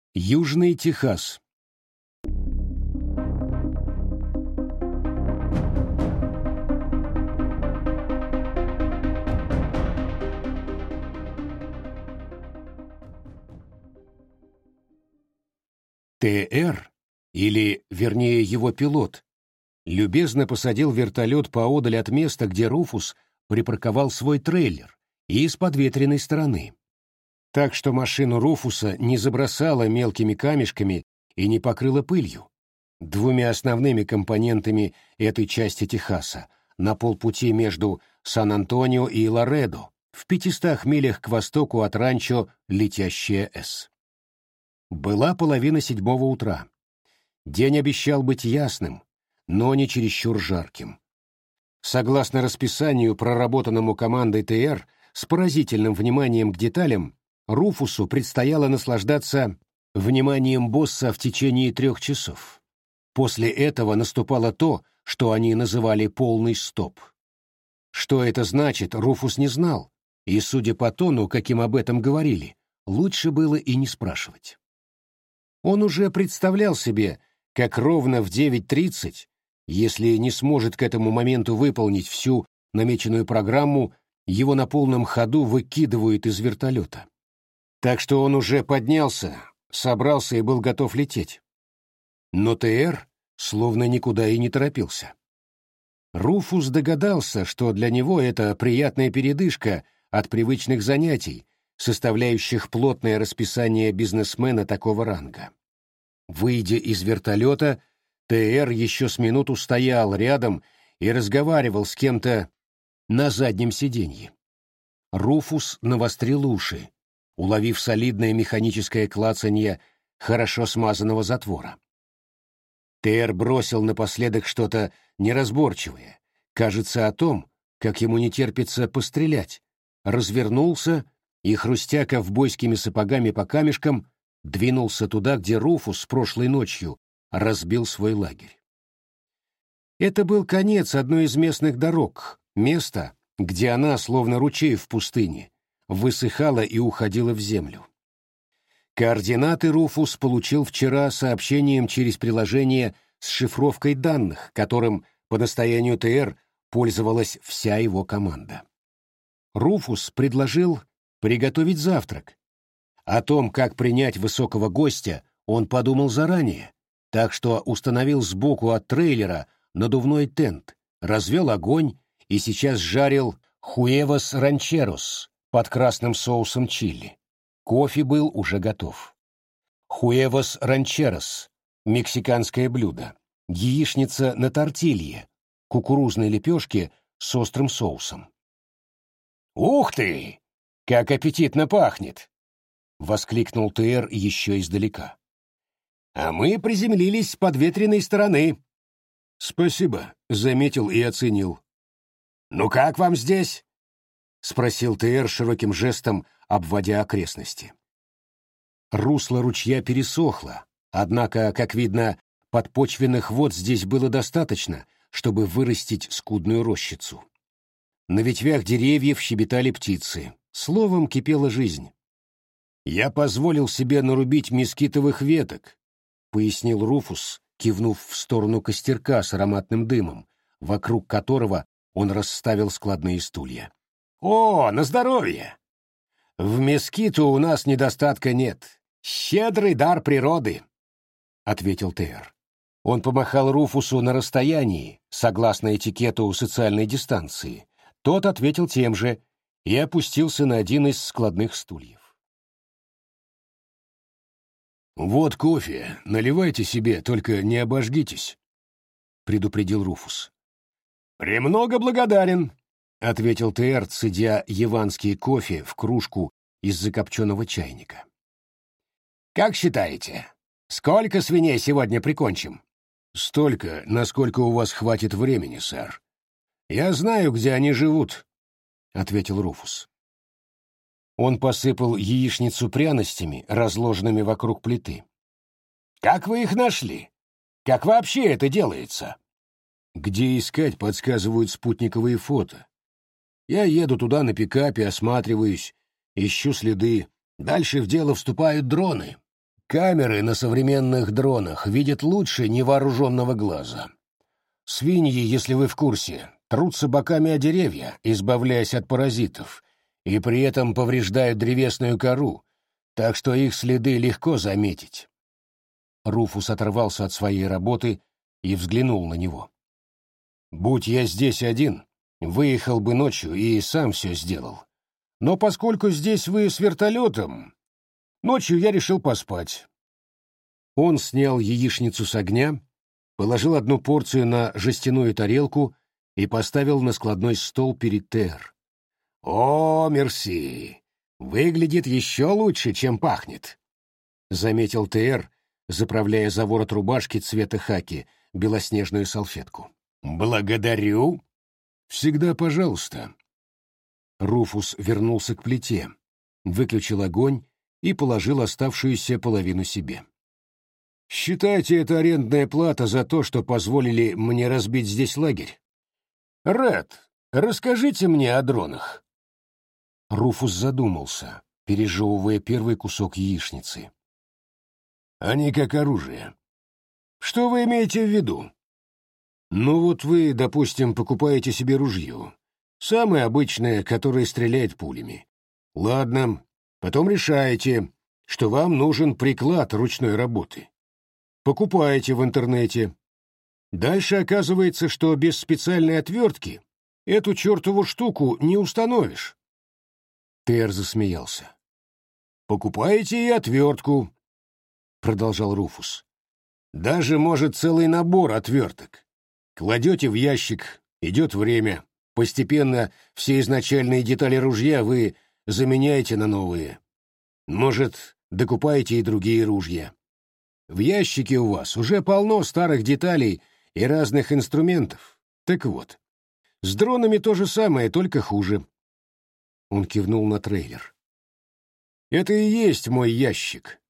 Южный Техас. ТР, или, вернее, его пилот, любезно посадил вертолет поодаль от места, где Руфус припарковал свой трейлер, и с подветренной стороны. Так что машину Руфуса не забросало мелкими камешками и не покрыло пылью. Двумя основными компонентами этой части Техаса на полпути между Сан-Антонио и Ларедо, в 500 милях к востоку от ранчо «Летящая С». Была 6:30 утра. День обещал быть ясным, но не чересчур жарким. Согласно расписанию, проработанному командой ТР, с поразительным вниманием к деталям, Руфусу предстояло наслаждаться вниманием босса в течение 3 часов. После этого наступало то, что они называли полный стоп. Что это значит, Руфус не знал, и, судя по тону, каким об этом говорили, лучше было и не спрашивать. Он уже представлял себе, как ровно в 9:30, если не сможет к этому моменту выполнить всю намеченную программу, его на полном ходу выкидывают из вертолета. Так что он уже поднялся, собрался и был готов лететь. Но ТР словно никуда и не торопился. Руфус догадался, что для него это приятная передышка от привычных занятий, составляющих плотное расписание бизнесмена такого ранга. Выйдя из вертолета, ТР еще с минуту стоял рядом и разговаривал с кем-то на заднем сиденье. Руфус навострил уши, уловив солидное механическое клацанье хорошо смазанного затвора. ТР бросил напоследок что-то неразборчивое, кажется, о том, как ему не терпится пострелять, развернулся и, хрустя ковбойскими сапогами по камешкам, двинулся туда, где Руфус прошлой ночью разбил свой лагерь. Это был конец одной из местных дорог, место, где она, словно ручей в пустыне, высыхала и уходила в землю. Координаты Руфус получил вчера сообщением через приложение с шифровкой данных, которым по настоянию ТР пользовалась вся его команда. Руфус предложил приготовить завтрак. О том, как принять высокого гостя, он подумал заранее, так что установил сбоку от трейлера надувной тент, развел огонь и сейчас жарил хуэвос ранчерос под красным соусом чили. Кофе был уже готов. Хуэвос ранчерос — мексиканское блюдо. Яичница на тортилье, кукурузной лепешке с острым соусом. «Ух ты! Как аппетитно пахнет!» — воскликнул ТР еще издалека. «А мы приземлились с подветренной стороны». «Спасибо», — заметил и оценил. «Ну как вам здесь?» — спросил ТР широким жестом, обводя окрестности. Русло ручья пересохло, однако, как видно, подпочвенных вод здесь было достаточно, чтобы вырастить скудную рощицу. На ветвях деревьев щебетали птицы, словом, кипела жизнь. «Я позволил себе нарубить мескитовых веток», — пояснил Руфус, кивнув в сторону костерка с ароматным дымом, вокруг которого он расставил складные стулья. «О, на здоровье! В мескиту у нас недостатка нет. Щедрый дар природы», — ответил ТР. Он помахал Руфусу на расстоянии, согласно этикету социальной дистанции. Тот ответил тем же и опустился на один из складных стульев. «Вот кофе, наливайте себе, только не обожгитесь», — предупредил Руфус. «Премного благодарен», — ответил ТР, цедя яванский кофе в кружку из закопченного чайника. «Как считаете, сколько свиней сегодня прикончим?» «Столько, насколько у вас хватит времени, сэр. Я знаю, где они живут», — ответил Руфус. Он посыпал яичницу пряностями, разложенными вокруг плиты. «Как вы их нашли? Как вообще это делается?» «Где искать, подсказывают спутниковые фото. Я еду туда на пикапе, осматриваюсь, ищу следы. Дальше в дело вступают дроны. Камеры на современных дронах видят лучше невооруженного глаза. Свиньи, если вы в курсе, трутся боками о деревья, избавляясь от паразитов, и при этом повреждают древесную кору, так что их следы легко заметить. Руфус оторвался от своей работы и взглянул на него. «Будь я здесь один, выехал бы ночью и сам все сделал. Но поскольку здесь вы с вертолетом, ночью я решил поспать». Он снял яичницу с огня, положил одну порцию на жестяную тарелку и поставил на складной стол перед Тер. «О, мерси! Выглядит еще лучше, чем пахнет», — заметил Тер, заправляя за ворот рубашки цвета хаки белоснежную салфетку. «Благодарю. Всегда пожалуйста». Руфус вернулся к плите, выключил огонь и положил оставшуюся половину себе. «Считайте это арендная плата за то, что позволили мне разбить здесь лагерь. Ред, расскажите мне о дронах». Руфус задумался, пережевывая первый кусок яичницы. «Они как оружие. Что вы имеете в виду?» «Ну вот вы, допустим, покупаете себе ружье. Самое обычное, которое стреляет пулями. Ладно, потом решаете, что вам нужен приклад ручной работы. Покупаете в интернете. Дальше оказывается, что без специальной отвертки эту чертову штуку не установишь». Тер засмеялся. «Покупаете и отвертку», — продолжал Руфус. «Даже, может, целый набор отверток. Кладете в ящик, идет время. Постепенно все изначальные детали ружья вы заменяете на новые. Может, докупаете и другие ружья. В ящике у вас уже полно старых деталей и разных инструментов. Так вот, с дронами то же самое, только хуже». Он кивнул на трейлер. «Это и есть мой ящик.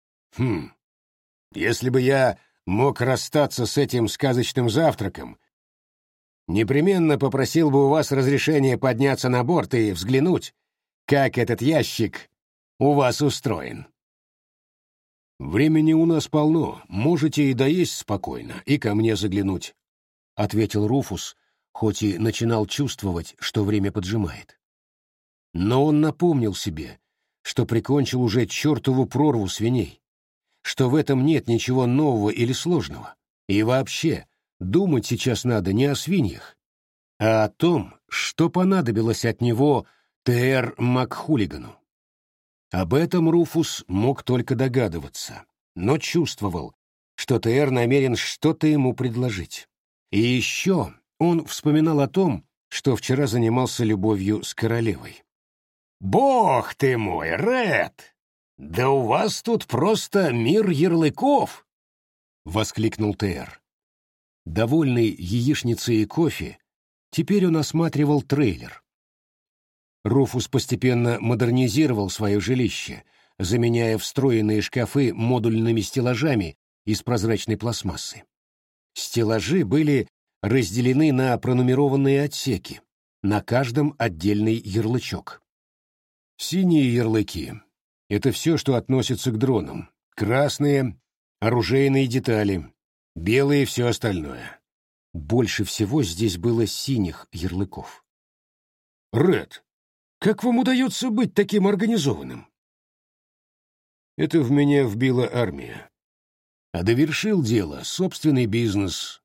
Если бы я мог расстаться с этим сказочным завтраком, непременно попросил бы у вас разрешения подняться на борт и взглянуть, как этот ящик у вас устроен». «Времени у нас полно, можете и доесть спокойно, и ко мне заглянуть», — ответил Руфус, хоть и начинал чувствовать, что время поджимает. Но он напомнил себе, что прикончил уже чертову прорву свиней, что в этом нет ничего нового или сложного, и вообще думать сейчас надо не о свиньях, а о том, что понадобилось от него Т.Р. МакХулигану. Об этом Руфус мог только догадываться, но чувствовал, что Т.Р. намерен что-то ему предложить. И еще он вспоминал о том, что вчера занимался любовью с королевой. «Бог ты мой, Ред! Да у вас тут просто мир ярлыков!» — воскликнул Т.Р. Довольный яичницей и кофе, теперь он осматривал трейлер. Руфус постепенно модернизировал свое жилище, заменяя встроенные шкафы модульными стеллажами из прозрачной пластмассы. Стеллажи были разделены на пронумерованные отсеки, на каждом отдельный ярлычок. Синие ярлыки — это все, что относится к дронам. Красные — оружейные детали, белые — все остальное. Больше всего здесь было синих ярлыков. «Ред, как вам удается быть таким организованным?» «Это в меня вбила армия. А довершил дело собственный бизнес.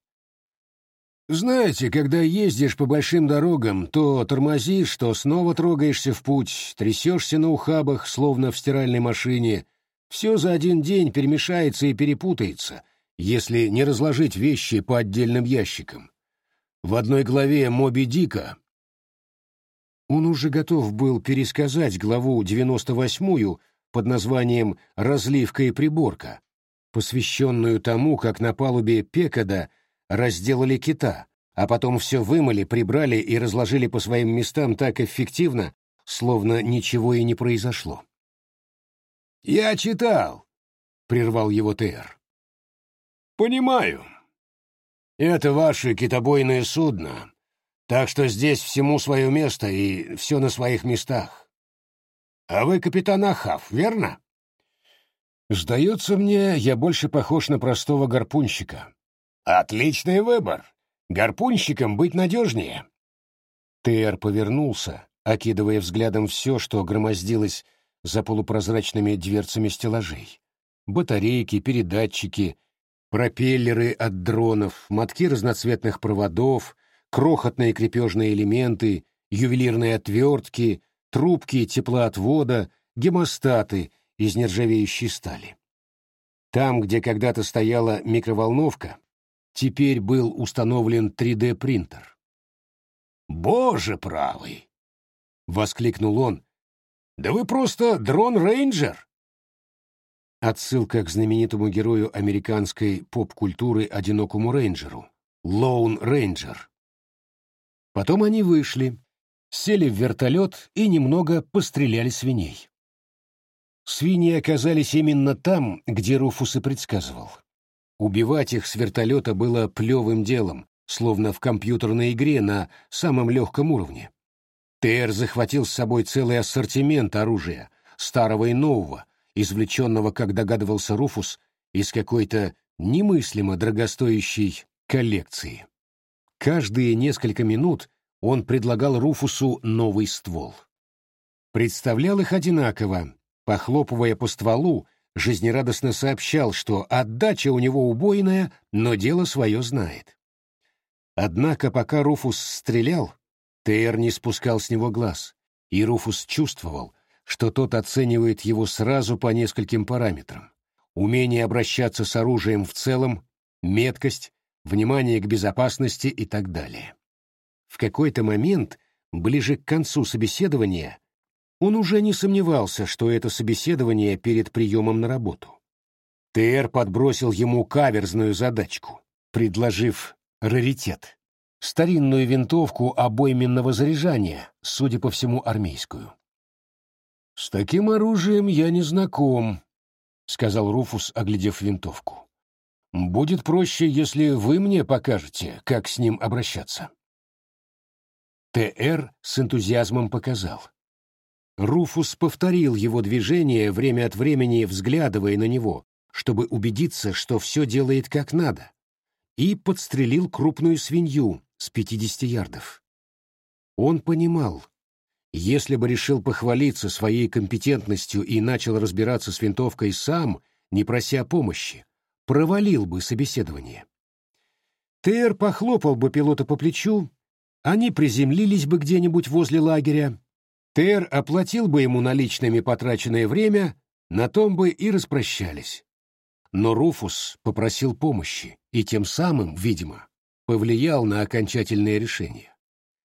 Знаете, когда ездишь по большим дорогам, то тормозишь, то снова трогаешься в путь, трясешься на ухабах, словно в стиральной машине. Все за один день перемешается и перепутается, если не разложить вещи по отдельным ящикам. В одной главе «Моби Дика» он уже готов был пересказать главу 98-ю под названием «Разливка и приборка», посвященную тому, как на палубе Пекада разделали кита, а потом все вымыли, прибрали и разложили по своим местам так эффективно, словно ничего и не произошло. «Я читал», — прервал его Т.Р. «Понимаю. Это ваше китобойное судно, так что здесь всему свое место и все на своих местах. А вы капитан Ахав, верно?» «Сдается мне, я больше похож на простого гарпунщика». «Отличный выбор. Гарпунщиком быть надежнее». Тер повернулся, окидывая взглядом все, что громоздилось за полупрозрачными дверцами стеллажей. Батарейки, передатчики, пропеллеры от дронов, мотки разноцветных проводов, крохотные крепежные элементы, ювелирные отвертки, трубки теплоотвода, гемостаты из нержавеющей стали. Там, где когда-то стояла микроволновка, теперь был установлен 3D-принтер. «Боже правый!» — воскликнул он. «Да вы просто дрон-рейнджер!» Отсылка к знаменитому герою американской поп-культуры одинокому рейнджеру — Лоун Рейнджер. Потом они вышли, сели в вертолет и немного постреляли свиней. Свиньи оказались именно там, где Руфус и предсказывал. Убивать их с вертолета было плевым делом, словно в компьютерной игре на самом легком уровне. Тер захватил с собой целый ассортимент оружия, старого и нового, извлеченного, как догадывался Руфус, из какой-то немыслимо дорогостоящей коллекции. Каждые несколько минут он предлагал Руфусу новый ствол. Представлял их одинаково, похлопывая по стволу, жизнерадостно сообщал, что отдача у него убойная, но дело свое знает. Однако пока Руфус стрелял, Тер не спускал с него глаз, и Руфус чувствовал, что тот оценивает его сразу по нескольким параметрам: умение обращаться с оружием в целом, меткость, внимание к безопасности и так далее. В какой-то момент, ближе к концу собеседования, он уже не сомневался, что это собеседование перед приемом на работу. Тер подбросил ему каверзную задачку, предложив раритет — старинную винтовку обойменного заряжания, судя по всему, армейскую. «С таким оружием я не знаком», — сказал Руфус, оглядев винтовку. «Будет проще, если вы мне покажете, как с ним обращаться». Т.Р. с энтузиазмом показал. Руфус повторил его движение, время от времени взглядывая на него, чтобы убедиться, что все делает как надо, и подстрелил крупную свинью с 50 ярдов. Он понимал, если бы решил похвалиться своей компетентностью и начал разбираться с винтовкой сам, не прося помощи, провалил бы собеседование. Тер похлопал бы пилота по плечу, они приземлились бы где-нибудь возле лагеря, Тер оплатил бы ему наличными потраченное время, на том бы и распрощались. Но Руфус попросил помощи и тем самым, видимо, повлиял на окончательное решение.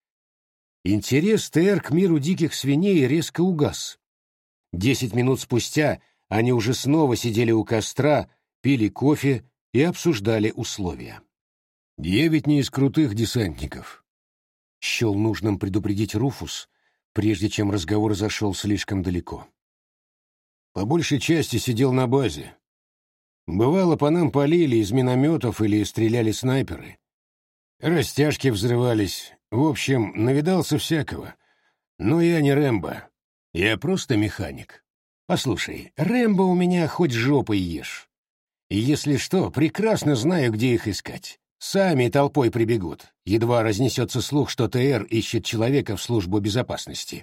Интерес Тер к миру диких свиней резко угас. 10 минут спустя они уже снова сидели у костра, пили кофе и обсуждали условия. «Я ведь не из крутых десантников», — счел нужным предупредить Руфус, прежде чем разговор зашел слишком далеко. «По большей части сидел на базе. Бывало, по нам палили из минометов или стреляли снайперы. Растяжки взрывались. В общем, навидался всякого. Но я не Рэмбо. Я просто механик. Послушай, Рэмбо у меня хоть жопой ешь. И если что, прекрасно знаю, где их искать. Сами толпой прибегут. Едва разнесется слух, что ТР ищет человека в службу безопасности».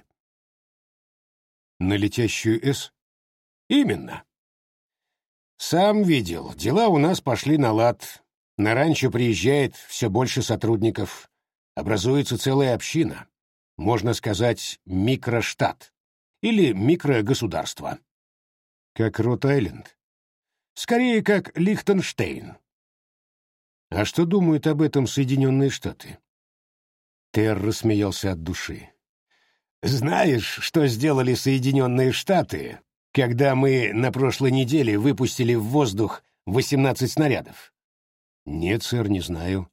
«На летящую «С»?» «Именно. Сам видел, дела у нас пошли на лад. На ранчо приезжает все больше сотрудников. Образуется целая община. Можно сказать, микроштат. Или микрогосударство». «Как Рот-Айленд?» «Скорее, как Лихтенштейн». «А что думают об этом Соединенные Штаты?» Тер рассмеялся от души. «Знаешь, что сделали Соединенные Штаты, когда мы на прошлой неделе выпустили в воздух 18 снарядов?» «Нет, сэр, не знаю».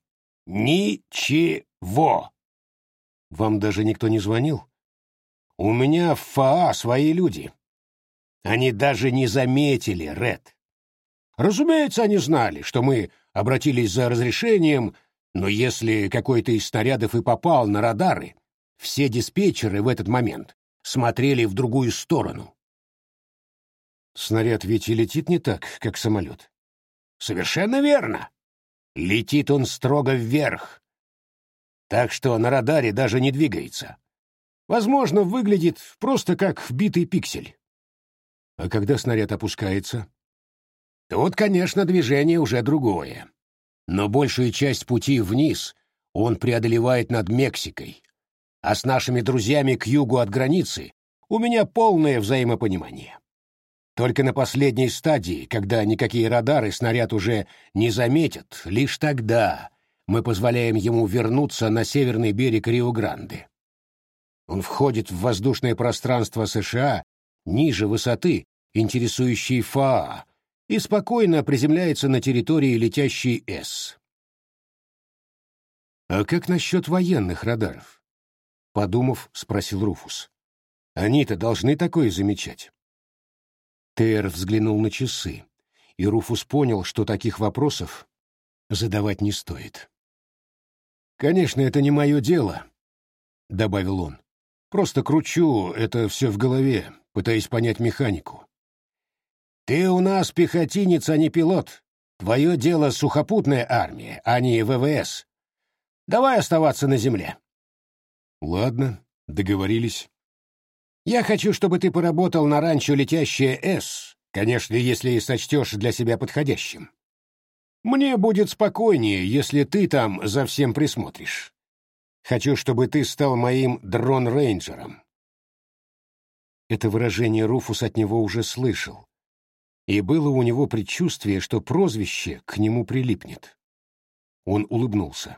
«Ничего!» «Вам даже никто не звонил?» «У меня в ФАА свои люди. Они даже не заметили, Ред. Разумеется, они знали, что мы обратились за разрешением, но если какой-то из снарядов и попал на радары, все диспетчеры в этот момент смотрели в другую сторону. Снаряд ведь и летит не так, как самолет. Совершенно верно. Летит он строго вверх, так что на радаре даже не двигается. Возможно, выглядит просто как вбитый пиксель. А когда снаряд опускается? Тут, конечно, движение уже другое. Но большую часть пути вниз он преодолевает над Мексикой. А с нашими друзьями к югу от границы у меня полное взаимопонимание. Только на последней стадии, когда никакие радары снаряд уже не заметят, лишь тогда мы позволяем ему вернуться на северный берег Рио-Гранде. Он входит в воздушное пространство США ниже высоты, интересующей ФАА, и спокойно приземляется на территории летящей С. «А как насчет военных радаров?» — подумав, спросил Руфус. «Они-то должны такое замечать». Тейр взглянул на часы, и Руфус понял, что таких вопросов задавать не стоит. «Конечно, это не мое дело», — добавил он. «Просто кручу это все в голове, пытаясь понять механику». «Ты у нас пехотинец, а не пилот. Твое дело сухопутная армия, а не ВВС. Давай оставаться на земле». «Ладно, договорились». «Я хочу, чтобы ты поработал на ранчо «Летящая С», конечно, если сочтешь для себя подходящим. Мне будет спокойнее, если ты там за всем присмотришь. Хочу, чтобы ты стал моим дрон-рейнджером». Это выражение Руфус от него уже слышал, и было у него предчувствие, что прозвище к нему прилипнет. Он улыбнулся.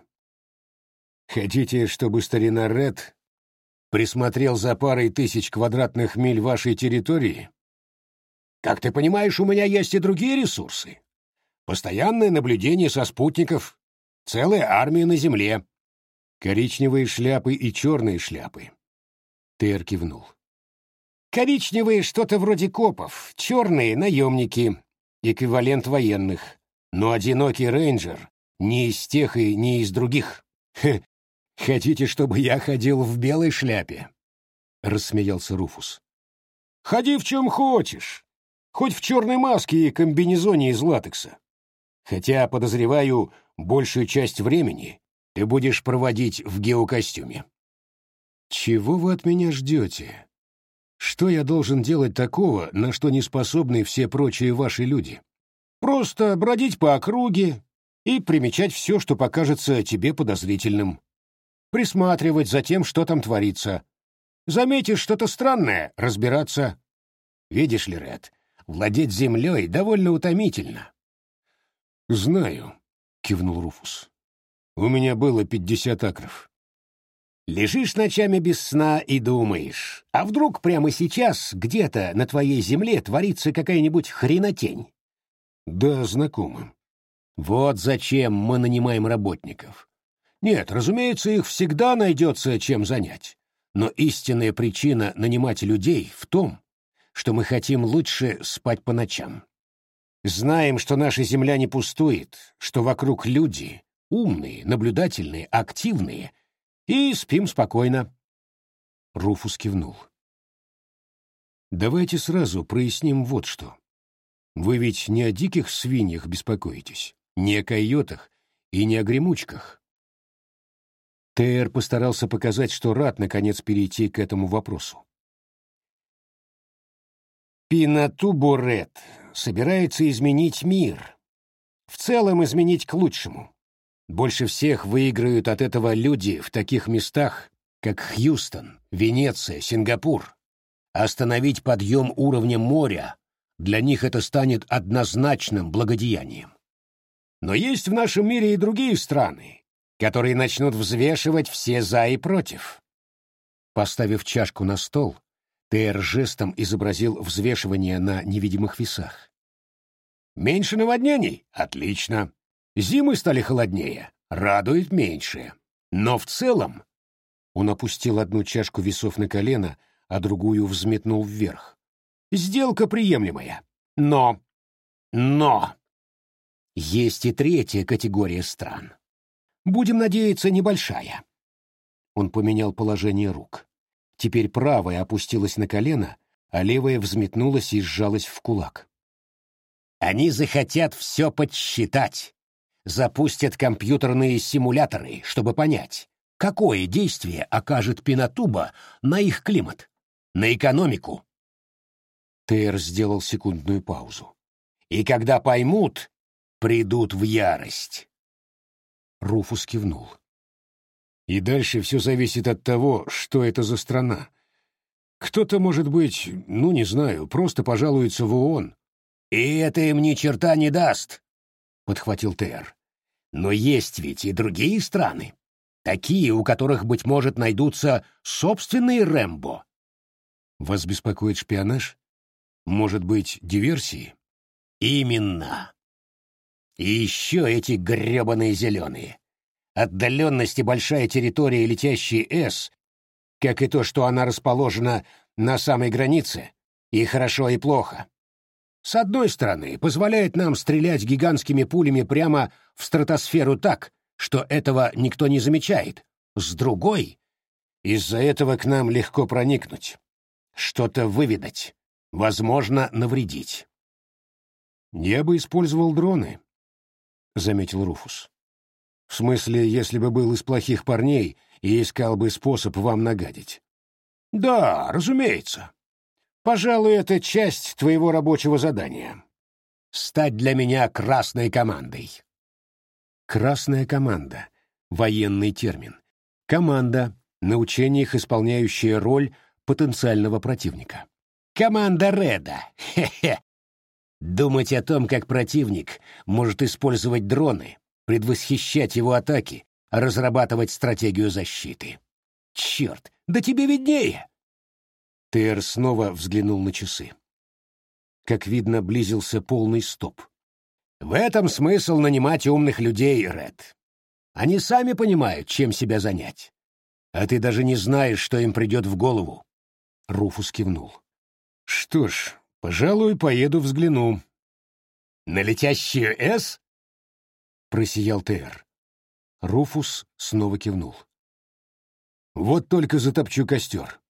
«Хотите, чтобы старина Ред присмотрел за парой тысяч квадратных миль вашей территории?» «Как ты понимаешь, у меня есть и другие ресурсы. Постоянное наблюдение со спутников, целая армия на Земле». «Коричневые шляпы и черные шляпы». Тейр кивнул. «Коричневые — что-то вроде копов, черные — наемники, эквивалент военных. Но одинокий рейнджер не из тех и не из других». «Хотите, чтобы я ходил в белой шляпе?» — рассмеялся Руфус. «Ходи в чем хочешь, хоть в черной маске и комбинезоне из латекса. Хотя, подозреваю, большую часть времени ты будешь проводить в геокостюме». «Чего вы от меня ждете? Что я должен делать такого, на что не способны все прочие ваши люди?» «Просто бродить по округе и примечать все, что покажется тебе подозрительным. Присматривать за тем, что там творится. Заметишь что-то странное — разбираться. Видишь ли, Ред, владеть землей довольно утомительно». «Знаю», — кивнул Руфус. «У меня было 50 акров». «Лежишь ночами без сна и думаешь, а вдруг прямо сейчас где-то на твоей земле творится какая-нибудь хренотень?» «Да, знакомо». «Вот зачем мы нанимаем работников. Нет, разумеется, их всегда найдется чем занять. Но истинная причина нанимать людей в том, что мы хотим лучше спать по ночам. Знаем, что наша земля не пустует, что вокруг люди, умные, наблюдательные, активные, и спим спокойно». Руфус кивнул. «Давайте сразу проясним вот что. Вы ведь не о диких свиньях беспокоитесь, не о койотах и не о гремучках». Тейр постарался показать, что рад, наконец, перейти к этому вопросу. «Пинатубурет собирается изменить мир. В целом изменить к лучшему. Больше всех выиграют от этого люди в таких местах, как Хьюстон, Венеция, Сингапур. Остановить подъем уровня моря — для них это станет однозначным благодеянием. Но есть в нашем мире и другие страны, которые начнут взвешивать все «за» и «против». Поставив чашку на стол, Тейр жестом изобразил взвешивание на невидимых весах. «Меньше наводнений? Отлично. Зимы стали холоднее. Радует меньше. Но в целом...» Он опустил одну чашку весов на колено, а другую взметнул вверх. «Сделка приемлемая. Но... Есть и третья категория стран. Будем надеяться, небольшая». Он поменял положение рук. Теперь правая опустилась на колено, а левая взметнулась и сжалась в кулак. Они захотят все подсчитать, запустят компьютерные симуляторы, чтобы понять, какое действие окажет Пинатуба на их климат, на экономику. Тейр сделал секундную паузу. И когда поймут, придут в ярость. Руфус кивнул. И дальше все зависит от того, что это за страна. Кто-то, может быть, ну, не знаю, просто пожалуется в ООН. И это им ни черта не даст, — подхватил Тейр. Но есть ведь и другие страны, такие, у которых, быть может, найдутся собственные Рэмбо. Вас беспокоит шпионаж? Может быть, диверсии? Именно. И еще эти гребаные зеленые. Отдаленность и большая территория летящей «С», как и то, что она расположена на самой границе, и хорошо, и плохо. С одной стороны, позволяет нам стрелять гигантскими пулями прямо в стратосферу так, что этого никто не замечает. С другой, из-за этого к нам легко проникнуть, что-то выведать, возможно, навредить. «Я бы использовал дроны», — заметил Руфус. «В смысле, если бы был из плохих парней и искал бы способ вам нагадить». «Да, разумеется. Пожалуй, это часть твоего рабочего задания. Стать для меня красной командой». «Красная команда» — военный термин. Команда, на учениях исполняющая роль потенциального противника. «Команда Реда! Хе-хе! Думать о том, как противник может использовать дроны, предвосхищать его атаки, разрабатывать стратегию защиты. Черт, да тебе виднее!» Тейр снова взглянул на часы. Как видно, близился полный стоп. «В этом смысл нанимать умных людей, Ред. Они сами понимают, чем себя занять. А ты даже не знаешь, что им придет в голову». Руфус кивнул. «Что ж, пожалуй, поеду взгляну». «На летящую «С»?» — просиял Тейр. Руфус снова кивнул. «Вот только затопчу костер».